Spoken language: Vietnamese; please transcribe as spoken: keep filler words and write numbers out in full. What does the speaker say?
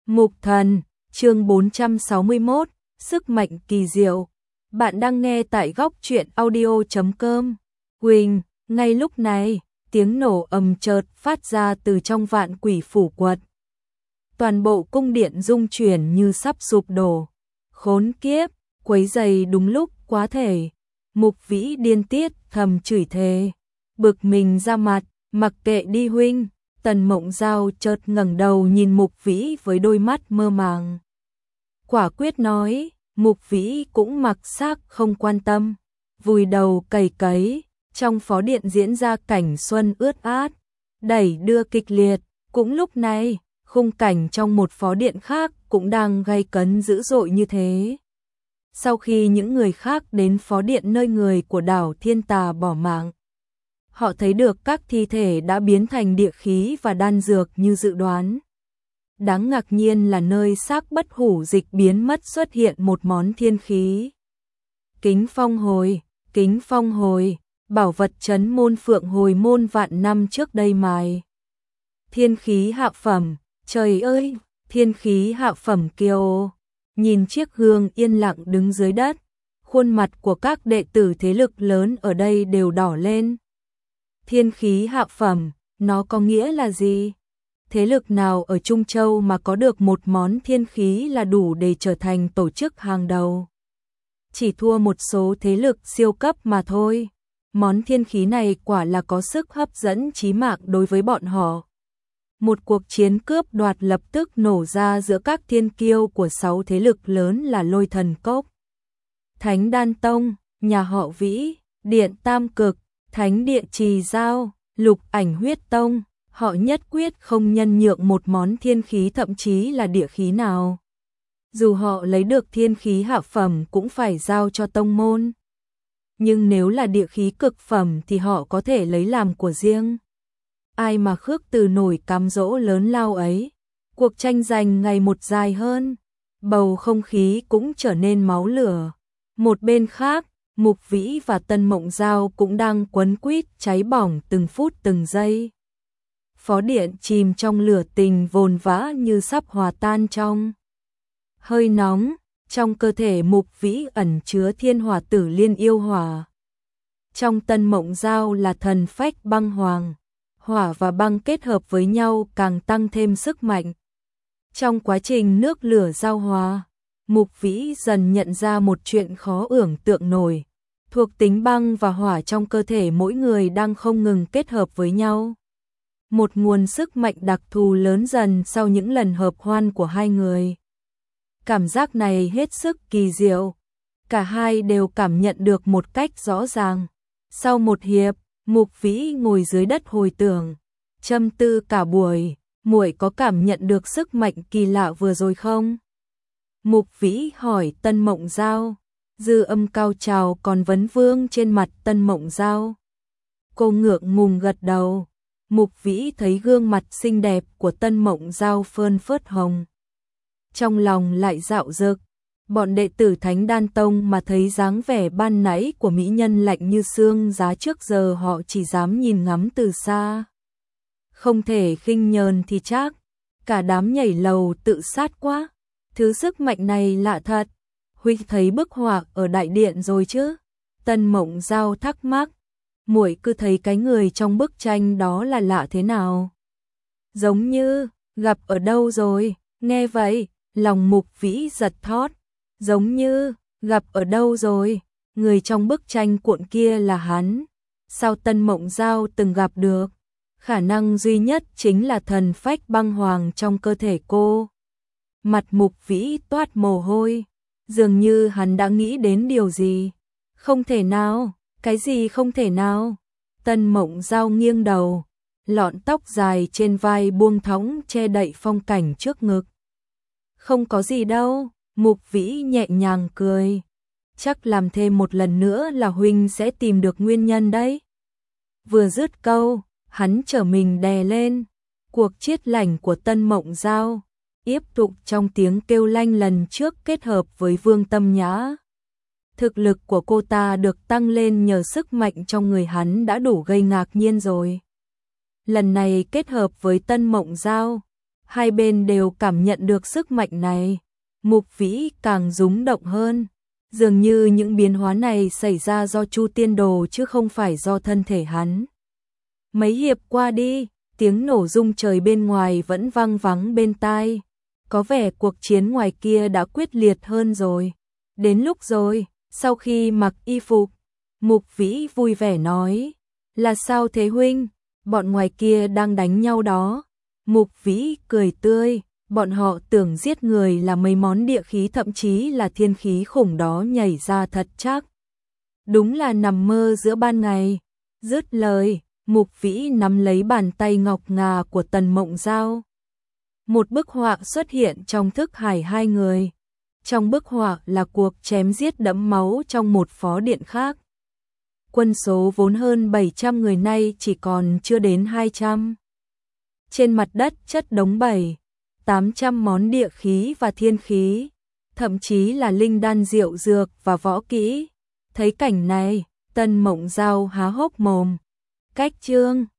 Mục Thần, chương bốn trăm sáu mươi mốt, sức mạnh kỳ diệu. Bạn đang nghe tại góc truyện audio chấm com. Quỳnh, ngay lúc này, tiếng nổ ầm chợt phát ra từ trong vạn quỷ phủ quật. Toàn bộ cung điện rung chuyển như sắp sụp đổ. Khốn kiếp, quấy giày đúng lúc quá thể. Mục Vĩ điên tiết thầm chửi thề. Bực mình ra mặt, mặc kệ đi huynh. Tần Mộng Giao chợt ngẩng đầu nhìn Mục Vĩ với đôi mắt mơ màng. Quả quyết nói, Mục Vĩ cũng mặc xác không quan tâm, vùi đầu cày cấy. Trong phó điện diễn ra cảnh xuân ướt át, đẩy đưa kịch liệt. Cũng lúc này, khung cảnh trong một phó điện khác cũng đang gay cấn dữ dội như thế. Sau khi những người khác đến phó điện nơi người của đảo Thiên Tà bỏ mạng, họ thấy được các thi thể đã biến thành địa khí và đan dược như dự đoán. Đáng ngạc nhiên là nơi xác bất hủ dịch biến mất xuất hiện một món thiên khí. Kính phong hồi, kính phong hồi, bảo vật trấn môn phượng hồi môn vạn năm trước đây mài. Thiên khí hạ phẩm, trời ơi, thiên khí hạ phẩm kiêu. Nhìn chiếc gương yên lặng đứng dưới đất, khuôn mặt của các đệ tử thế lực lớn ở đây đều đỏ lên. Thiên khí hạ phẩm, nó có nghĩa là gì? Thế lực nào ở Trung Châu mà có được một món thiên khí là đủ để trở thành tổ chức hàng đầu? Chỉ thua một số thế lực siêu cấp mà thôi. Món thiên khí này quả là có sức hấp dẫn chí mạng đối với bọn họ. Một cuộc chiến cướp đoạt lập tức nổ ra giữa các thiên kiêu của sáu thế lực lớn là Lôi Thần Cốc, Thánh Đan Tông, nhà họ Vĩ, Điện Tam Cực, Thánh Địa Trì Giao, Lục Ảnh Huyết Tông. Họ nhất quyết không nhân nhượng một món thiên khí thậm chí là địa khí nào. Dù họ lấy được thiên khí hạ phẩm cũng phải giao cho tông môn. Nhưng nếu là địa khí cực phẩm thì họ có thể lấy làm của riêng. Ai mà khước từ nổi cám dỗ lớn lao ấy. Cuộc tranh giành ngày một dài hơn. Bầu không khí cũng trở nên máu lửa. Một bên khác, Mục Vĩ và Tân Mộng Giao cũng đang quấn quýt cháy bỏng từng phút từng giây. Phó điện chìm trong lửa tình vồn vã như sắp hòa tan trong hơi nóng. Trong cơ thể Mục Vĩ ẩn chứa thiên hỏa tử liên yêu hỏa. Trong Tân Mộng Giao là thần phách băng hoàng. Hỏa và băng kết hợp với nhau càng tăng thêm sức mạnh. Trong quá trình nước lửa giao hòa, Mục Vĩ dần nhận ra một chuyện khó tưởng tượng nổi. Thuộc tính băng và hỏa trong cơ thể mỗi người đang không ngừng kết hợp với nhau. Một nguồn sức mạnh đặc thù lớn dần sau những lần hợp hoan của hai người. Cảm giác này hết sức kỳ diệu. Cả hai đều cảm nhận được một cách rõ ràng. Sau một hiệp, Mục Vĩ ngồi dưới đất hồi tưởng, châm tư cả buổi. Muội có cảm nhận được sức mạnh kỳ lạ vừa rồi không? Mục Vĩ hỏi Tân Mộng Giao. Dư âm cao trào còn vấn vương trên mặt Tân Mộng Giao. Cô ngượng ngùng gật đầu. Mục Vĩ thấy gương mặt xinh đẹp của Tân Mộng Giao phơn phớt hồng. Trong lòng lại dạo dực. Bọn đệ tử Thánh Đan Tông mà thấy dáng vẻ ban nãy của mỹ nhân lạnh như xương giá trước giờ họ chỉ dám nhìn ngắm từ xa. Không thể khinh nhờn thì chắc. Cả đám nhảy lầu tự sát quá. Thứ sức mạnh này lạ thật. Huynh thấy bức họa ở đại điện rồi chứ? Tân Mộng Giao thắc mắc. Muội cứ thấy cái người trong bức tranh đó là lạ thế nào? Giống như gặp ở đâu rồi? Nghe vậy, lòng Mục Vĩ giật thót. Giống như gặp ở đâu rồi? Người trong bức tranh cuộn kia là hắn. Sao Tân Mộng Giao từng gặp được? Khả năng duy nhất chính là thần phách băng hoàng trong cơ thể cô. Mặt Mục Vĩ toát mồ hôi. Dường như hắn đã nghĩ đến điều gì. Không thể nào, cái gì không thể nào? Tân Mộng Giao nghiêng đầu, lọn tóc dài trên vai buông thõng che đậy phong cảnh trước ngực. Không có gì đâu, Mục Vĩ nhẹ nhàng cười. Chắc làm thêm một lần nữa là huynh sẽ tìm được nguyên nhân đấy. Vừa dứt câu, hắn trở mình đè lên. Cuộc chiết lảnh của Tân Mộng Giao tiếp tục trong tiếng kêu lanh lần trước kết hợp với Vương Tâm Nhã. Thực lực của cô ta được tăng lên nhờ sức mạnh trong người hắn đã đủ gây ngạc nhiên rồi. Lần này kết hợp với Tân Mộng Giao, Hai bên đều cảm nhận được sức mạnh này. Mục Vĩ càng rúng động hơn. Dường như những biến hóa này xảy ra do Chu Tiên Đồ chứ không phải do thân thể hắn. Mấy hiệp qua đi, tiếng nổ rung trời bên ngoài vẫn vang vắng bên tai. Có vẻ cuộc chiến ngoài kia đã quyết liệt hơn rồi. Đến lúc rồi, sau khi mặc y phục, Mục Vĩ vui vẻ nói. Là sao thế huynh? Bọn ngoài kia đang đánh nhau đó. Mục Vĩ cười tươi. Bọn họ tưởng giết người là mấy món địa khí, thậm chí là thiên khí khủng đó nhảy ra thật chắc. Đúng là nằm mơ giữa ban ngày. Dứt lời, Mục Vĩ nắm lấy bàn tay ngọc ngà của Tần Mộng Giao. Một bức họa xuất hiện trong thức hải hai người. Trong bức họa là cuộc chém giết đẫm máu trong một phó điện khác. Quân số vốn hơn bảy trăm người nay chỉ còn chưa đến hai trăm. Trên mặt đất chất đống bảy, tám trăm món địa khí và thiên khí, thậm chí là linh đan diệu dược và võ kỹ. Thấy cảnh này, Tần Mộng Giao há hốc mồm. Cách chương